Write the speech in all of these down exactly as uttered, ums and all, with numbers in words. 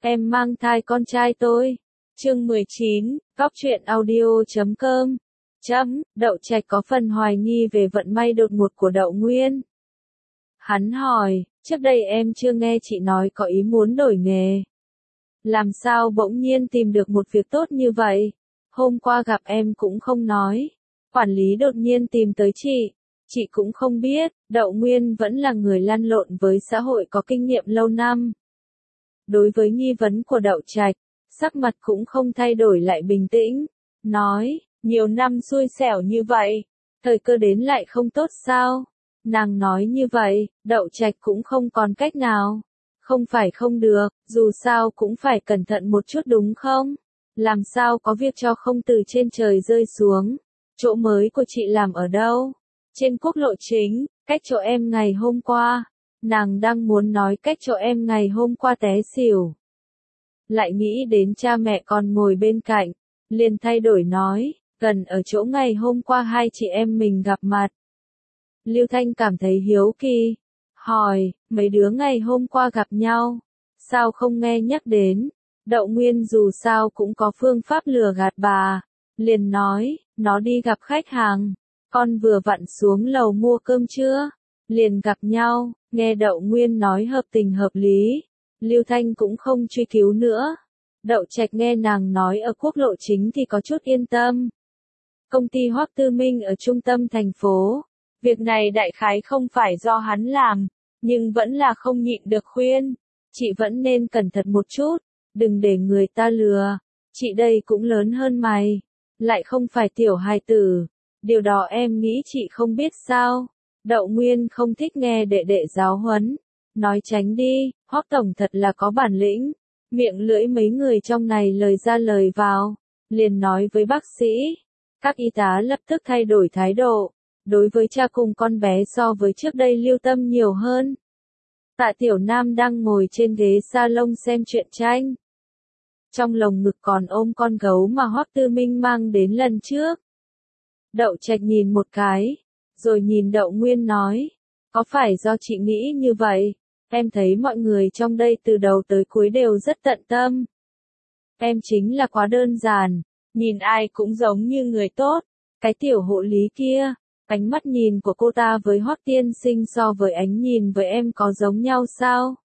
Em mang thai con trai tôi. Chương mười chín, Góc truyện audio chấm com. Chấm, Đậu Trạch có phần hoài nghi về vận may đột ngột của Đậu Nguyên. Hắn hỏi, trước đây em chưa nghe chị nói có ý muốn đổi nghề. Làm sao bỗng nhiên tìm được một việc tốt như vậy? Hôm qua gặp em cũng không nói. Quản lý đột nhiên tìm tới chị. Chị cũng không biết, Đậu Nguyên vẫn là người lăn lộn với xã hội có kinh nghiệm lâu năm. Đối với nghi vấn của Đậu Trạch, sắc mặt cũng không thay đổi lại bình tĩnh. Nói, nhiều năm xui xẻo như vậy, thời cơ đến lại không tốt sao? Nàng nói như vậy, Đậu Trạch cũng không còn cách nào. Không phải không được, dù sao cũng phải cẩn thận một chút đúng không? Làm sao có việc cho không từ trên trời rơi xuống? Chỗ mới của chị làm ở đâu? Trên quốc lộ chính, cách chỗ em ngày hôm qua. Nàng đang muốn nói cách chỗ em ngày hôm qua té xỉu. Lại nghĩ đến cha mẹ còn ngồi bên cạnh, liền thay đổi nói, gần ở chỗ ngày hôm qua hai chị em mình gặp mặt. Lưu Thanh cảm thấy hiếu kỳ, hỏi, mấy đứa ngày hôm qua gặp nhau, sao không nghe nhắc đến? Đậu Nguyên dù sao cũng có phương pháp lừa gạt bà, liền nói, nó đi gặp khách hàng, con vừa vặn xuống lầu mua cơm trưa, liền gặp nhau. Nghe Đậu Nguyên nói hợp tình hợp lý, Lưu Thanh cũng không truy cứu nữa. Đậu Trạch nghe nàng nói ở quốc lộ chính thì có chút yên tâm. Công ty Hoắc Tư Minh ở trung tâm thành phố, việc này đại khái không phải do hắn làm, nhưng vẫn là không nhịn được khuyên. Chị vẫn nên cẩn thận một chút, đừng để người ta lừa, chị đây cũng lớn hơn mày, lại không phải tiểu hài tử, điều đó em nghĩ chị không biết sao. Đậu Nguyên không thích nghe đệ đệ giáo huấn, nói tránh đi, Hoắc tổng thật là có bản lĩnh. Miệng lưỡi mấy người trong này lời ra lời vào, liền nói với bác sĩ. Các y tá lập tức thay đổi thái độ, đối với cha cùng con bé so với trước đây lưu tâm nhiều hơn. Tạ Tiểu Nam đang ngồi trên ghế salon xem truyện tranh. Trong lồng ngực còn ôm con gấu mà Hoắc Tư Minh mang đến lần trước. Đậu Trạch nhìn một cái, rồi nhìn Đậu Nguyên nói, có phải do chị nghĩ như vậy? Em thấy mọi người trong đây từ đầu tới cuối đều rất tận tâm. Em chính là quá đơn giản, nhìn ai cũng giống như người tốt. Cái tiểu hộ lý kia, ánh mắt nhìn của cô ta với Hoắc tiên sinh so với ánh nhìn với em có giống nhau sao?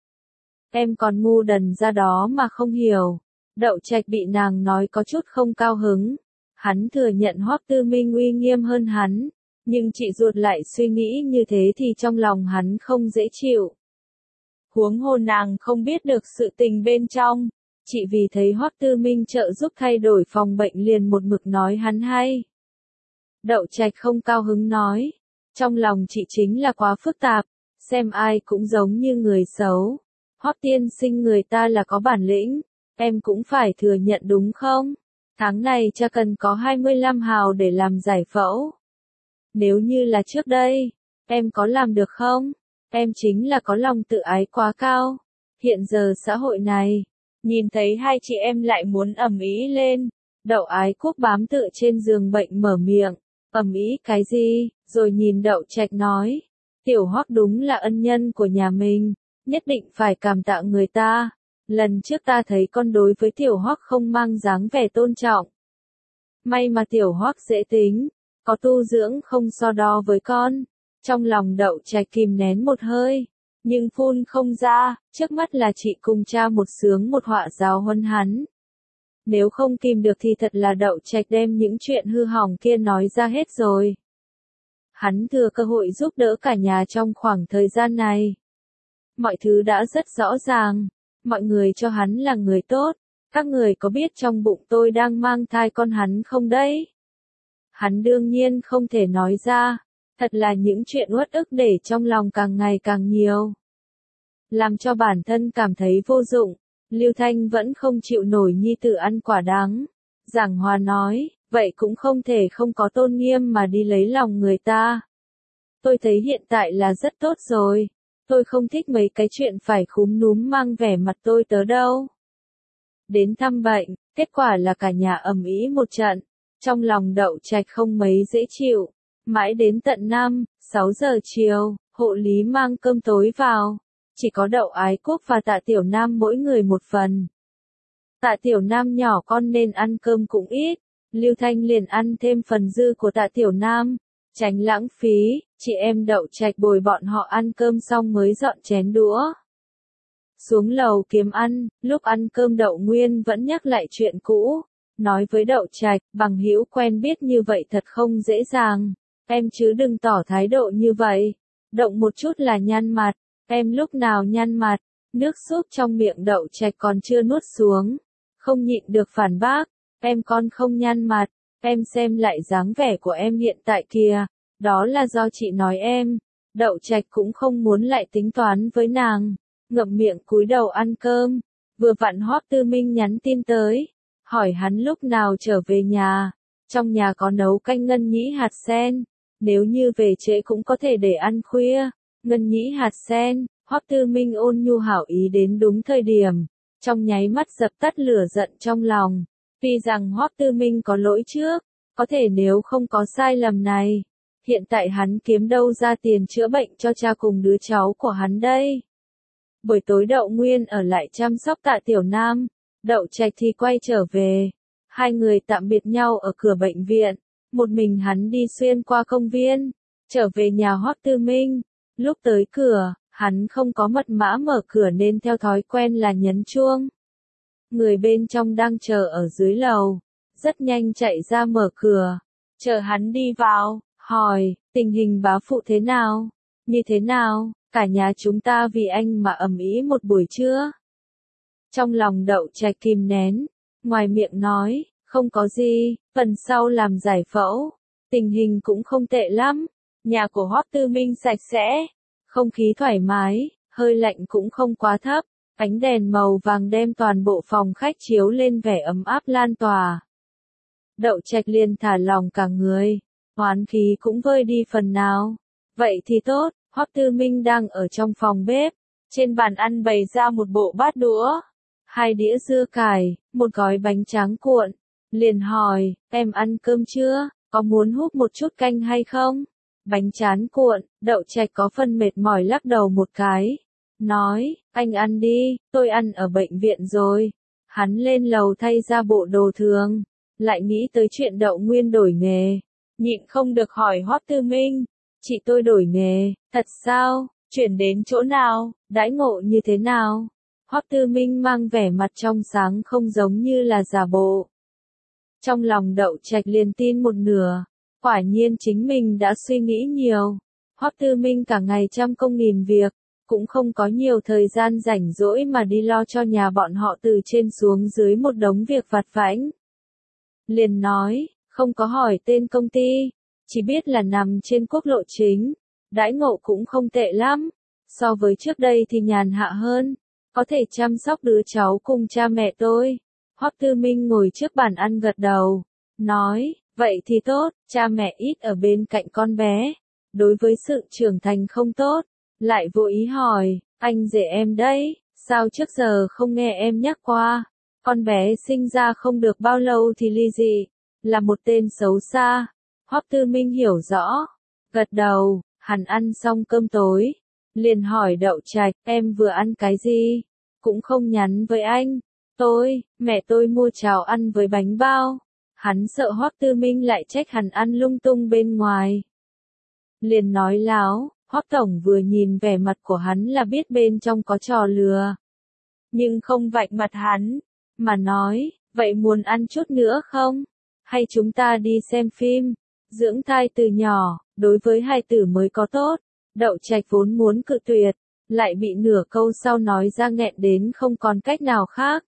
Em còn ngu đần ra đó mà không hiểu. Đậu Trạch bị nàng nói có chút không cao hứng. Hắn thừa nhận Hoắc Tư Minh uy nghiêm hơn hắn. Nhưng chị ruột lại suy nghĩ như thế thì trong lòng hắn không dễ chịu. Huống hồ nàng không biết được sự tình bên trong. Chị vì thấy Hoắc Tư Minh trợ giúp thay đổi phòng bệnh liền một mực nói hắn hay. Đậu Trạch không cao hứng nói. Trong lòng chị chính là quá phức tạp, xem ai cũng giống như người xấu. Hoắc tiên sinh người ta là có bản lĩnh, em cũng phải thừa nhận đúng không? Tháng này cha cần có hai mươi lăm hào để làm giải phẫu. Nếu như là trước đây, em có làm được không? Em chính là có lòng tự ái quá cao. Hiện giờ xã hội này, nhìn thấy hai chị em lại muốn ầm ĩ lên. Đậu Ái Quốc bám tựa trên giường bệnh mở miệng, ầm ĩ cái gì, rồi nhìn Đậu Trạch nói, Tiểu Hoắc đúng là ân nhân của nhà mình, nhất định phải cảm tạ người ta. Lần trước ta thấy con đối với Tiểu Hoắc không mang dáng vẻ tôn trọng. May mà Tiểu Hoắc dễ tính, có tu dưỡng không so đo với con. Trong lòng Đậu Trạch kìm nén một hơi, nhưng phun không ra, trước mắt là chị cùng cha một sướng một họa giáo huấn hắn. Nếu không kìm được thì thật là Đậu Trạch đem những chuyện hư hỏng kia nói ra hết rồi. Hắn thừa cơ hội giúp đỡ cả nhà trong khoảng thời gian này. Mọi thứ đã rất rõ ràng, mọi người cho hắn là người tốt, các người có biết trong bụng tôi đang mang thai con hắn không đấy? Hắn đương nhiên không thể nói ra. Thật là những chuyện uất ức để trong lòng càng ngày càng nhiều. Làm cho bản thân cảm thấy vô dụng, Lưu Thanh vẫn không chịu nổi nhi tử ăn quả đắng. Giảng Hòa nói, vậy cũng không thể không có tôn nghiêm mà đi lấy lòng người ta. Tôi thấy hiện tại là rất tốt rồi. Tôi không thích mấy cái chuyện phải khúm núm mang vẻ mặt tôi tớ đâu. Đến thăm bệnh, kết quả là cả nhà ầm ĩ một trận. Trong lòng Đậu Trạch không mấy dễ chịu. Mãi đến tận năm, sáu giờ chiều, hộ lý mang cơm tối vào. Chỉ có Đậu Ái Quốc và Tạ Tiểu Nam mỗi người một phần. Tạ Tiểu Nam nhỏ con nên ăn cơm cũng ít. Lưu Thanh liền ăn thêm phần dư của Tạ Tiểu Nam, tránh lãng phí, chị em Đậu Trạch bồi bọn họ ăn cơm xong mới dọn chén đũa. Xuống lầu kiếm ăn, lúc ăn cơm Đậu Nguyên vẫn nhắc lại chuyện cũ, nói với Đậu Trạch, bằng hữu quen biết như vậy thật không dễ dàng, em chứ đừng tỏ thái độ như vậy, động một chút là nhăn mặt, em lúc nào nhăn mặt, nước súp trong miệng Đậu Trạch còn chưa nuốt xuống, không nhịn được phản bác, em con không nhăn mặt, em xem lại dáng vẻ của em hiện tại kìa, đó là do chị nói em. Đậu Trạch cũng không muốn lại tính toán với nàng, ngậm miệng cúi đầu ăn cơm, vừa vặn Hoắc Tư Minh nhắn tin tới, hỏi hắn lúc nào trở về nhà, trong nhà có nấu canh ngân nhĩ hạt sen, nếu như về trễ cũng có thể để ăn khuya. Ngân nhĩ hạt sen, Hoắc Tư Minh ôn nhu hảo ý đến đúng thời điểm, trong nháy mắt dập tắt lửa giận trong lòng. Tuy rằng Hoắc Tư Minh có lỗi trước, có thể nếu không có sai lầm này, hiện tại hắn kiếm đâu ra tiền chữa bệnh cho cha cùng đứa cháu của hắn đây. Buổi tối Đậu Nguyên ở lại chăm sóc Tạ Tiểu Nam, Đậu Trạch thì quay trở về. Hai người tạm biệt nhau ở cửa bệnh viện, một mình hắn đi xuyên qua công viên, trở về nhà Hoắc Tư Minh. Lúc tới cửa, hắn không có mật mã mở cửa nên theo thói quen là nhấn chuông. Người bên trong đang chờ ở dưới lầu, rất nhanh chạy ra mở cửa, chờ hắn đi vào, hỏi, tình hình bá phụ thế nào, như thế nào, cả nhà chúng ta vì anh mà ầm ĩ một buổi trưa. Trong lòng Đậu Trạch kìm nén, ngoài miệng nói, không có gì, phần sau làm giải phẫu, tình hình cũng không tệ lắm, nhà của Hoắc Tư Minh sạch sẽ, không khí thoải mái, hơi lạnh cũng không quá thấp. Ánh đèn màu vàng đem toàn bộ phòng khách chiếu lên vẻ ấm áp lan tỏa. Đậu Trạch liền thả lòng cả người, oán khí cũng vơi đi phần nào. Vậy thì tốt, Hoắc Tư Minh đang ở trong phòng bếp, trên bàn ăn bày ra một bộ bát đũa, hai đĩa dưa cải, một gói bánh tráng cuộn. Liền hỏi, em ăn cơm chưa, có muốn húp một chút canh hay không? Bánh tráng cuộn, Đậu Trạch có phần mệt mỏi lắc đầu một cái. Nói, anh ăn đi, tôi ăn ở bệnh viện rồi. Hắn lên lầu thay ra bộ đồ thường, lại nghĩ tới chuyện Đậu Nguyên đổi nghề. Nhịn không được hỏi Hoắc Tư Minh, chị tôi đổi nghề, thật sao, chuyển đến chỗ nào, đãi ngộ như thế nào? Hoắc Tư Minh mang vẻ mặt trong sáng không giống như là giả bộ. Trong lòng Đậu Trạch liền tin một nửa, quả nhiên chính mình đã suy nghĩ nhiều. Hoắc Tư Minh cả ngày trăm công nghìn việc, cũng không có nhiều thời gian rảnh rỗi mà đi lo cho nhà bọn họ từ trên xuống dưới một đống việc vặt vãnh. Liền nói, không có hỏi tên công ty, chỉ biết là nằm trên quốc lộ chính, đãi ngộ cũng không tệ lắm, so với trước đây thì nhàn hạ hơn, có thể chăm sóc đứa cháu cùng cha mẹ tôi. Hoắc Tư Minh ngồi trước bàn ăn gật đầu, nói, vậy thì tốt, cha mẹ ít ở bên cạnh con bé, đối với sự trưởng thành không tốt. Lại vô ý hỏi, anh rể em đấy, sao trước giờ không nghe em nhắc qua, con bé sinh ra không được bao lâu thì ly dị, là một tên xấu xa. Hoắc Tư Minh hiểu rõ, gật đầu, hắn ăn xong cơm tối, liền hỏi Đậu Trạch, em vừa ăn cái gì, cũng không nhắn với anh, tôi, mẹ tôi mua cháo ăn với bánh bao, hắn sợ Hoắc Tư Minh lại trách hắn ăn lung tung bên ngoài. Liền nói láo. Hoắc Tổng vừa nhìn vẻ mặt của hắn là biết bên trong có trò lừa. Nhưng không vạch mặt hắn, mà nói, vậy muốn ăn chút nữa không? Hay chúng ta đi xem phim, dưỡng thai từ nhỏ, đối với hai tử mới có tốt. Đậu Trạch vốn muốn cự tuyệt, lại bị nửa câu sau nói ra nghẹn đến không còn cách nào khác.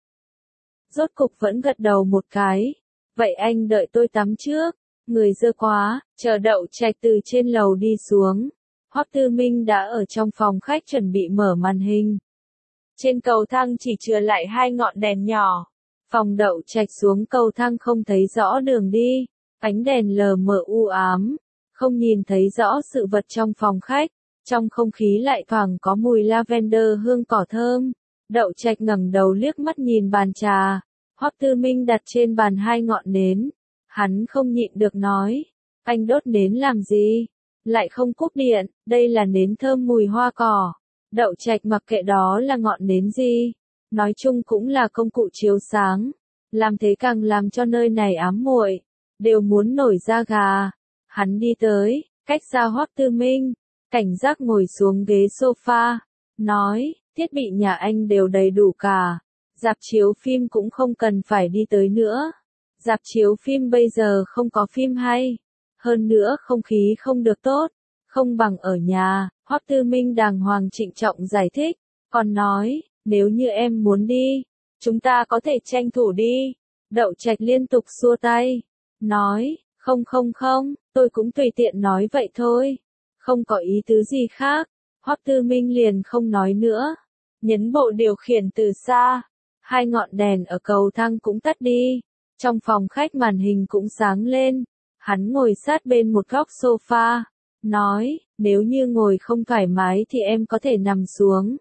Rốt cục vẫn gật đầu một cái. Vậy anh đợi tôi tắm trước, người dơ quá, chờ Đậu Trạch từ trên lầu đi xuống. Hoắc Tư Minh đã ở trong phòng khách chuẩn bị mở màn hình. Trên cầu thang chỉ chừa lại hai ngọn đèn nhỏ. Phòng Đậu Trạch xuống cầu thang không thấy rõ đường đi, ánh đèn lờ mờ u ám, không nhìn thấy rõ sự vật trong phòng khách. Trong không khí lại thoảng có mùi lavender hương cỏ thơm. Đậu Trạch ngẩng đầu liếc mắt nhìn bàn trà. Hoắc Tư Minh đặt trên bàn hai ngọn nến. Hắn không nhịn được nói, anh đốt nến làm gì? Lại không cúp điện, đây là nến thơm mùi hoa cỏ. Đậu Trạch mặc kệ đó là ngọn nến gì, nói chung cũng là công cụ chiếu sáng, làm thế càng làm cho nơi này ám muội, đều muốn nổi da gà. Hắn đi tới, cách xa Hoắc Tư Minh, cảnh giác ngồi xuống ghế sofa, nói, thiết bị nhà anh đều đầy đủ cả, rạp chiếu phim cũng không cần phải đi tới nữa. Rạp chiếu phim bây giờ không có phim hay, hơn nữa không khí không được tốt, không bằng ở nhà. Hoắc Tư Minh đàng hoàng trịnh trọng giải thích, còn nói, nếu như em muốn đi, chúng ta có thể tranh thủ đi. Đậu Trạch liên tục xua tay, nói, không không không, tôi cũng tùy tiện nói vậy thôi, không có ý tứ gì khác. Hoắc Tư Minh liền không nói nữa, nhấn bộ điều khiển từ xa, hai ngọn đèn ở cầu thang cũng tắt đi, trong phòng khách màn hình cũng sáng lên, hắn ngồi sát bên một góc sofa, nói, nếu như ngồi không thoải mái thì em có thể nằm xuống.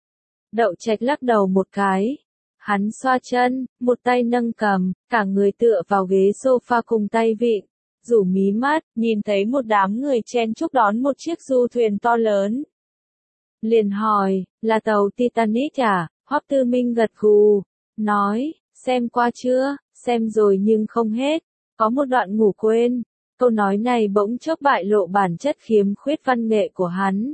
Đậu Trạch lắc đầu một cái, hắn xoa chân, một tay nâng cằm, cả người tựa vào ghế sofa cùng tay vịn, rủ mí mắt, nhìn thấy một đám người chen chúc đón một chiếc du thuyền to lớn. Liền hỏi, là tàu Titanic à? Hoắc Tư Minh gật gù, nói, xem qua chưa, xem rồi nhưng không hết, có một đoạn ngủ quên. Câu nói này bỗng chốc bại lộ bản chất khiếm khuyết văn nghệ của hắn.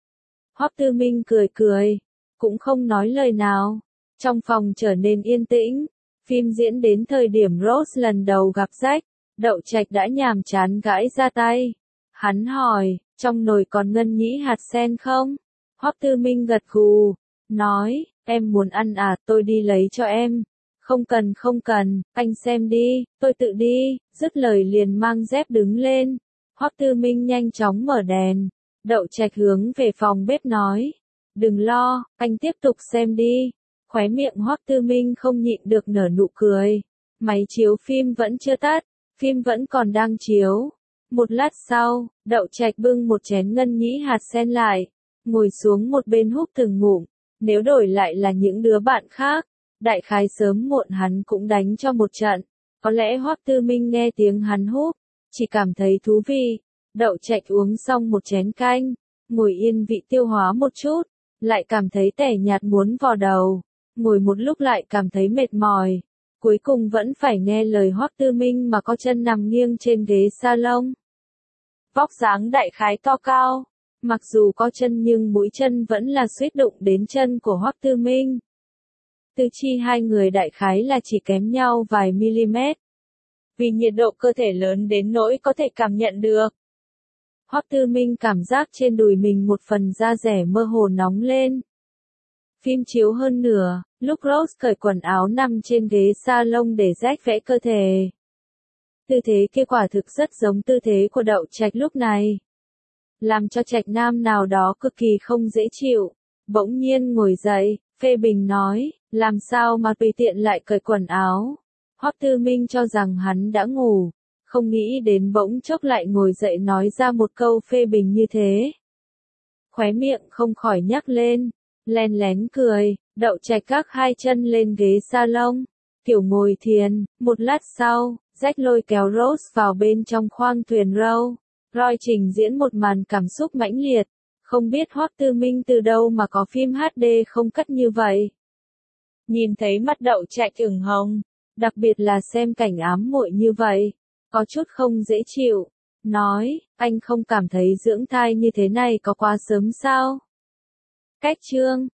Hoắc Tư Minh cười cười, cũng không nói lời nào. Trong phòng trở nên yên tĩnh, phim diễn đến thời điểm Rose lần đầu gặp Jack, Đậu Trạch đã nhàm chán gãi ra tay. Hắn hỏi, trong nồi còn ngân nhĩ hạt sen không? Hoắc Tư Minh gật gù, nói, em muốn ăn à, tôi đi lấy cho em. Không cần không cần, anh xem đi, tôi tự đi. Dứt lời liền mang dép đứng lên. Hoắc Tư Minh nhanh chóng mở đèn. Đậu Trạch hướng về phòng bếp nói, đừng lo, anh tiếp tục xem đi. Khóe miệng Hoắc Tư Minh không nhịn được nở nụ cười. Máy chiếu phim vẫn chưa tắt, phim vẫn còn đang chiếu. Một lát sau, Đậu Trạch bưng một chén ngân nhĩ hạt sen lại, ngồi xuống một bên húp từng ngụm. Nếu đổi lại là những đứa bạn khác, đại khái sớm muộn hắn cũng đánh cho một trận. Có lẽ Hoắc Tư Minh nghe tiếng hắn húp, chỉ cảm thấy thú vị. Đậu Trạch uống xong một chén canh, ngồi yên vị tiêu hóa một chút, lại cảm thấy tẻ nhạt muốn vò đầu, ngồi một lúc lại cảm thấy mệt mỏi, cuối cùng vẫn phải nghe lời Hoắc Tư Minh mà có chân nằm nghiêng trên ghế salon. Vóc dáng đại khái to cao, mặc dù có chân nhưng mũi chân vẫn là suýt đụng đến chân của Hoắc Tư Minh. Tư chi hai người đại khái là chỉ kém nhau vài mm. Vì nhiệt độ cơ thể lớn đến nỗi có thể cảm nhận được. Hoắc Tư Minh cảm giác trên đùi mình một phần da rẻ mơ hồ nóng lên. Phim chiếu hơn nửa, lúc Rose cởi quần áo nằm trên ghế salon để rách vẽ cơ thể. Tư thế kia quả thực rất giống tư thế của Đậu Trạch lúc này. Làm cho Trạch Nam nào đó cực kỳ không dễ chịu. Bỗng nhiên ngồi dậy, phê bình nói, làm sao mà tùy tiện lại cởi quần áo. Hoắc Tư Minh cho rằng hắn đã ngủ, không nghĩ đến bỗng chốc lại ngồi dậy nói ra một câu phê bình như thế. Khóe miệng không khỏi nhắc lên, len lén cười. Đậu Trạch các hai chân lên ghế salon, kiểu ngồi thiền. Một lát sau, Jack lôi kéo Rose vào bên trong khoang thuyền râu. Roy trình diễn một màn cảm xúc mãnh liệt. Không biết Hoắc Tư Minh từ đâu mà có phim hát đê không cắt như vậy. Nhìn thấy mắt Đậu Trạch ửng hồng, đặc biệt là xem cảnh ám muội như vậy, có chút không dễ chịu. Nói, anh không cảm thấy dưỡng thai như thế này có quá sớm sao? Cách chương